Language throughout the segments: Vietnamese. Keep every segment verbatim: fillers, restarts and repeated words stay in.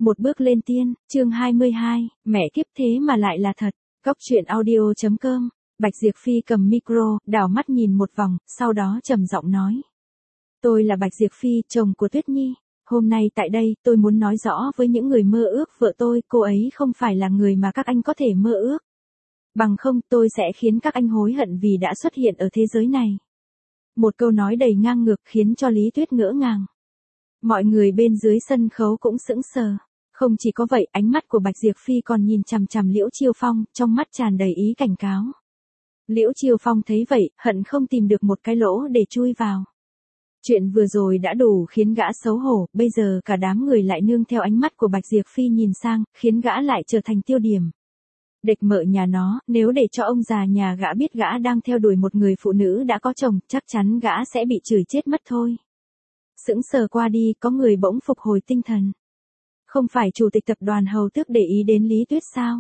Một bước lên tiên, chương hai mươi hai, mẹ kiếp thế mà lại là thật. Góc truyện audio chấm com. Bạch Diệp Phi cầm micro, đảo mắt nhìn một vòng, sau đó trầm giọng nói. Tôi là Bạch Diệp Phi, chồng của Tuyết Nhi. Hôm nay tại đây, tôi muốn nói rõ với những người mơ ước vợ tôi, cô ấy không phải là người mà các anh có thể mơ ước. Bằng không, tôi sẽ khiến các anh hối hận vì đã xuất hiện ở thế giới này. Một câu nói đầy ngang ngược khiến cho Lý Tuyết ngỡ ngàng. Mọi người bên dưới sân khấu cũng sững sờ. Không chỉ có vậy, ánh mắt của Bạch Diệp Phi còn nhìn chằm chằm Liễu Chiêu Phong, trong mắt tràn đầy ý cảnh cáo. Liễu Chiêu Phong thấy vậy, hận không tìm được một cái lỗ để chui vào. Chuyện vừa rồi đã đủ khiến gã xấu hổ, bây giờ cả đám người lại nương theo ánh mắt của Bạch Diệp Phi nhìn sang, khiến gã lại trở thành tiêu điểm. Địch mợ nhà nó, nếu để cho ông già nhà gã biết gã đang theo đuổi một người phụ nữ đã có chồng, chắc chắn gã sẽ bị chửi chết mất thôi. Sững sờ qua đi, có người bỗng phục hồi tinh thần. Không phải chủ tịch tập đoàn Hầu Tước để ý đến Lý Tuyết sao?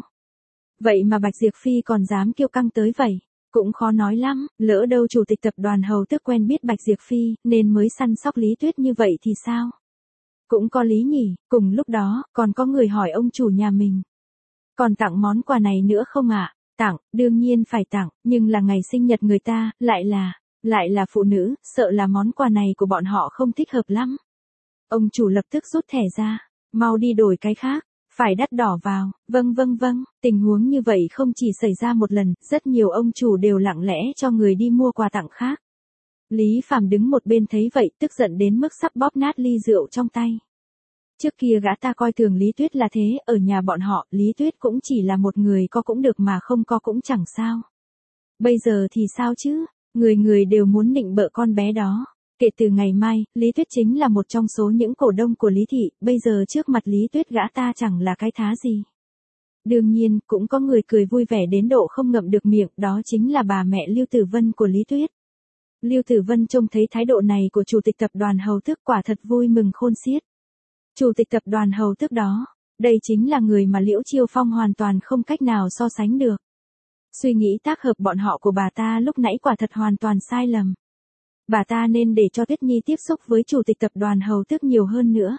Vậy mà Bạch Diệp Phi còn dám kiêu căng tới vậy, cũng khó nói lắm, lỡ đâu chủ tịch tập đoàn Hầu Tước quen biết Bạch Diệp Phi, nên mới săn sóc Lý Tuyết như vậy thì sao? Cũng có lý nhỉ, cùng lúc đó, còn có người hỏi ông chủ nhà mình. Còn tặng món quà này nữa không ạ? À? Tặng, đương nhiên phải tặng, nhưng là ngày sinh nhật người ta, lại là, lại là phụ nữ, sợ là món quà này của bọn họ không thích hợp lắm. Ông chủ lập tức rút thẻ ra, mau đi đổi cái khác, phải đắt đỏ vào, vâng vâng vâng, tình huống như vậy không chỉ xảy ra một lần, rất nhiều ông chủ đều lặng lẽ cho người đi mua quà tặng khác. Lý Phàm đứng một bên thấy vậy, tức giận đến mức sắp bóp nát ly rượu trong tay. Trước kia gã ta coi thường Lý Tuyết là thế, ở nhà bọn họ, Lý Tuyết cũng chỉ là một người có cũng được mà không có cũng chẳng sao. Bây giờ thì sao chứ, người người đều muốn nịnh bợ con bé đó. Kể từ ngày mai, Lý Tuyết chính là một trong số những cổ đông của Lý Thị, bây giờ trước mặt Lý Tuyết gã ta chẳng là cái thá gì. Đương nhiên, cũng có người cười vui vẻ đến độ không ngậm được miệng, đó chính là bà mẹ Lưu Tử Vân của Lý Tuyết. Lưu Tử Vân trông thấy thái độ này của chủ tịch tập đoàn Hầu Tước quả thật vui mừng khôn xiết. Chủ tịch tập đoàn Hầu Tước đó, đây chính là người mà Liễu Chiêu Phong hoàn toàn không cách nào so sánh được. Suy nghĩ tác hợp bọn họ của bà ta lúc nãy quả thật hoàn toàn sai lầm. Bà ta nên để cho Tuyết Nhi tiếp xúc với chủ tịch tập đoàn Hầu Tước nhiều hơn nữa.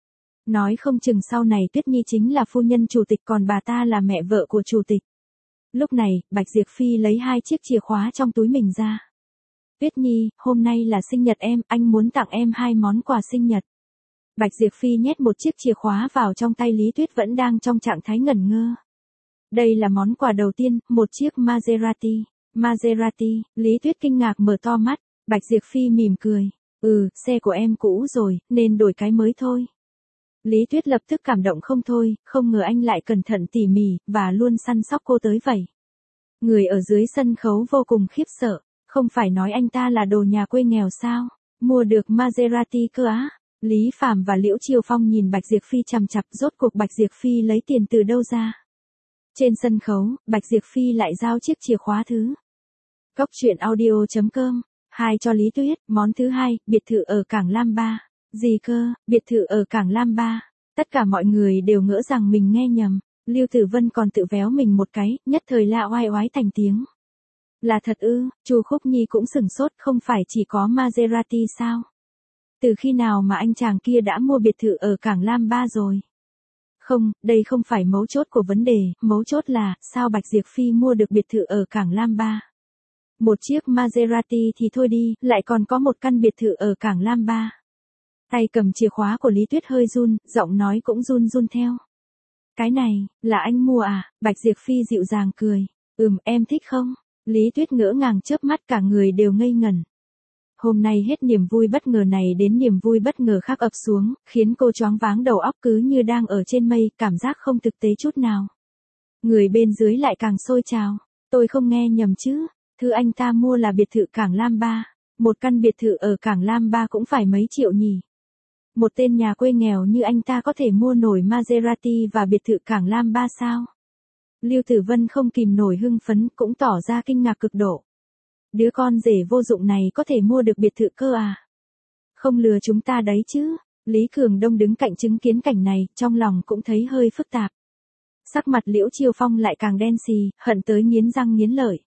Nói không chừng sau này Tuyết Nhi chính là phu nhân chủ tịch còn bà ta là mẹ vợ của chủ tịch. Lúc này, Bạch Diệp Phi lấy hai chiếc chìa khóa trong túi mình ra. Tuyết Nhi, hôm nay là sinh nhật em, anh muốn tặng em hai món quà sinh nhật. Bạch Diệp Phi nhét một chiếc chìa khóa vào trong tay Lý Tuyết vẫn đang trong trạng thái ngẩn ngơ. Đây là món quà đầu tiên, một chiếc Maserati. Maserati, Lý Tuyết kinh ngạc mở to mắt. Bạch Diệp Phi mỉm cười. Ừ, xe của em cũ rồi, nên đổi cái mới thôi. Lý Tuyết lập tức cảm động không thôi, không ngờ anh lại cẩn thận tỉ mỉ, và luôn săn sóc cô tới vậy. Người ở dưới sân khấu vô cùng khiếp sợ, không phải nói anh ta là đồ nhà quê nghèo sao, mua được Maserati cơ á. Lý Phàm và Liễu Chiêu Phong nhìn Bạch Diệp Phi chằm chằm, rốt cuộc Bạch Diệp Phi lấy tiền từ đâu ra. Trên sân khấu, Bạch Diệp Phi lại giao chiếc chìa khóa thứ. Góc truyện audio chấm com. Hai cho Lý Tuyết, món thứ hai, biệt thự ở Cảng Lam Ba. Gì cơ, biệt thự ở Cảng Lam Ba. Tất cả mọi người đều ngỡ rằng mình nghe nhầm. Lưu Tử Vân còn tự véo mình một cái, nhất thời la oai oái thành tiếng. Là thật ư? Chu Khúc Nhi cũng sửng sốt, không phải chỉ có Maserati sao? Từ khi nào mà anh chàng kia đã mua biệt thự ở Cảng Lam Ba rồi? Không, đây không phải mấu chốt của vấn đề, mấu chốt là, sao Bạch Diệp Phi mua được biệt thự ở Cảng Lam Ba? Một chiếc Maserati thì thôi đi, lại còn có một căn biệt thự ở Cảng Lam Ba. Tay cầm chìa khóa của Lý Tuyết hơi run, giọng nói cũng run run theo. Cái này, là anh mua à? Bạch Diệp Phi dịu dàng cười. Ừm, em thích không? Lý Tuyết ngỡ ngàng chớp mắt cả người đều ngây ngẩn. Hôm nay hết niềm vui bất ngờ này đến niềm vui bất ngờ khác ập xuống, khiến cô choáng váng đầu óc cứ như đang ở trên mây, cảm giác không thực tế chút nào. Người bên dưới lại càng sôi trào. Tôi không nghe nhầm chứ? Thứ anh ta mua là biệt thự Cảng Lam Ba. Một căn biệt thự ở Cảng Lam Ba cũng phải mấy triệu nhỉ. Một tên nhà quê nghèo như anh ta có thể mua nổi Maserati và biệt thự Cảng Lam Ba sao? Lưu Tử Vân không kìm nổi hưng phấn, cũng tỏ ra kinh ngạc cực độ. Đứa con rể vô dụng này có thể mua được biệt thự cơ à? Không lừa chúng ta đấy chứ? Lý Cường Đông đứng cạnh chứng kiến cảnh này, trong lòng cũng thấy hơi phức tạp. Sắc mặt Liễu Chiêu Phong lại càng đen xì, hận tới nghiến răng nghiến lợi.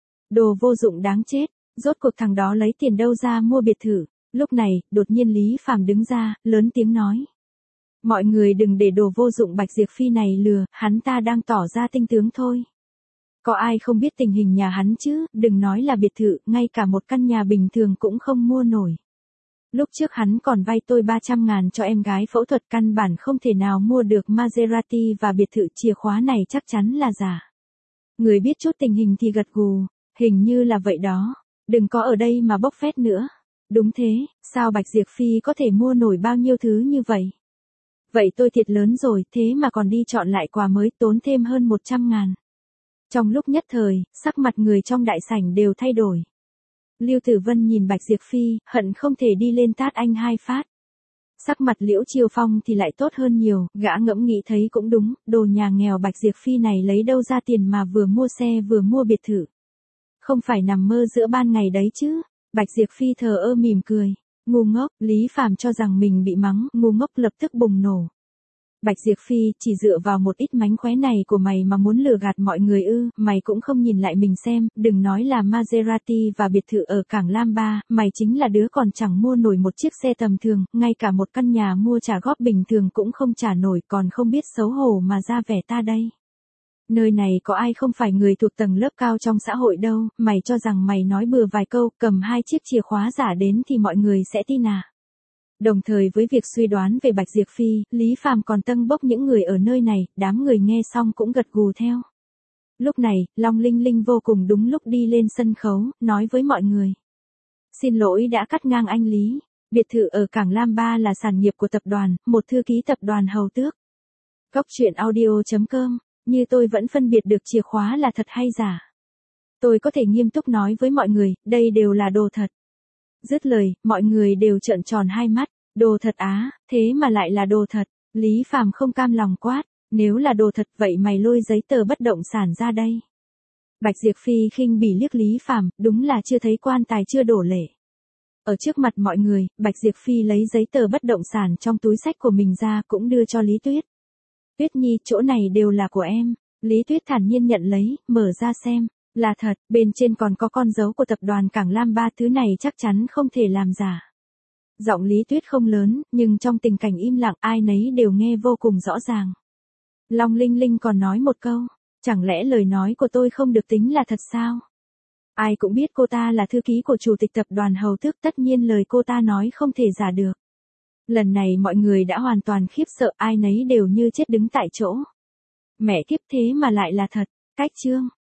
Đồ vô dụng đáng chết, rốt cuộc thằng đó lấy tiền đâu ra mua biệt thự. Lúc này, đột nhiên Lý Phàm đứng ra, lớn tiếng nói. Mọi người đừng để đồ vô dụng Bạch Diệp Phi này lừa, hắn ta đang tỏ ra tinh tướng thôi. Có ai không biết tình hình nhà hắn chứ, đừng nói là biệt thự, ngay cả một căn nhà bình thường cũng không mua nổi. Lúc trước hắn còn vay tôi ba trăm ngàn cho em gái phẫu thuật, căn bản không thể nào mua được Maserati và biệt thự, chìa khóa này chắc chắn là giả. Người biết chút tình hình thì gật gù, hình như là vậy đó, đừng có ở đây mà bốc phét nữa. Đúng thế, sao Bạch Diệp Phi có thể mua nổi bao nhiêu thứ như vậy? Vậy tôi thiệt lớn rồi, thế mà còn đi chọn lại quà mới, tốn thêm hơn một trăm ngàn. Trong lúc nhất thời, sắc mặt người trong đại sảnh đều thay đổi. Lưu Tử Vân nhìn Bạch Diệp Phi, hận không thể đi lên tát anh hai phát. Sắc mặt Liễu Chiêu Phong thì lại tốt hơn nhiều, gã ngẫm nghĩ thấy cũng đúng, đồ nhà nghèo Bạch Diệp Phi này lấy đâu ra tiền mà vừa mua xe vừa mua biệt thự. Không phải nằm mơ giữa ban ngày đấy chứ. Bạch Diệp Phi thờ ơ mỉm cười. Ngu ngốc, Lý Phàm cho rằng mình bị mắng, ngu ngốc lập tức bùng nổ. Bạch Diệp Phi, chỉ dựa vào một ít mánh khóe này của mày mà muốn lừa gạt mọi người ư, mày cũng không nhìn lại mình xem, đừng nói là Maserati và biệt thự ở Cảng Lam Ba, mày chính là đứa còn chẳng mua nổi một chiếc xe tầm thường, ngay cả một căn nhà mua trả góp bình thường cũng không trả nổi, còn không biết xấu hổ mà ra vẻ ta đây. Nơi này có ai không phải người thuộc tầng lớp cao trong xã hội đâu, mày cho rằng mày nói bừa vài câu, cầm hai chiếc chìa khóa giả đến thì mọi người sẽ tin à? Đồng thời với việc suy đoán về Bạch Diệp Phi, Lý Phàm còn tâng bốc những người ở nơi này, đám người nghe xong cũng gật gù theo. Lúc này, Long Linh Linh vô cùng đúng lúc đi lên sân khấu, nói với mọi người. Xin lỗi đã cắt ngang anh Lý, biệt thự ở Cảng Lam Ba là sản nghiệp của tập đoàn, một thư ký tập đoàn Hầu Tước. Cóc truyện audio chấm com, như tôi vẫn phân biệt được chìa khóa là thật hay giả. Tôi có thể nghiêm túc nói với mọi người, đây đều là đồ thật. Dứt lời, mọi người đều trợn tròn hai mắt, đồ thật á, thế mà lại là đồ thật. Lý Phàm không cam lòng quát, nếu là đồ thật vậy mày lôi giấy tờ bất động sản ra đây. Bạch Diệp Phi khinh bỉ liếc Lý Phàm, đúng là chưa thấy quan tài chưa đổ lệ. Ở trước mặt mọi người, Bạch Diệp Phi lấy giấy tờ bất động sản trong túi xách của mình ra cũng đưa cho Lý Tuyết. Tuyết Nhi, chỗ này đều là của em. Lý Tuyết thản nhiên nhận lấy, mở ra xem. Là thật, bên trên còn có con dấu của tập đoàn Cảng Lam Ba, thứ này chắc chắn không thể làm giả. Giọng Lý Tuyết không lớn, nhưng trong tình cảnh im lặng ai nấy đều nghe vô cùng rõ ràng. Long Linh Linh còn nói một câu, chẳng lẽ lời nói của tôi không được tính là thật sao? Ai cũng biết cô ta là thư ký của chủ tịch tập đoàn Hầu Tước, tất nhiên lời cô ta nói không thể giả được. Lần này mọi người đã hoàn toàn khiếp sợ, ai nấy đều như chết đứng tại chỗ. Mẹ kiếp, thế mà lại là thật. Cách chương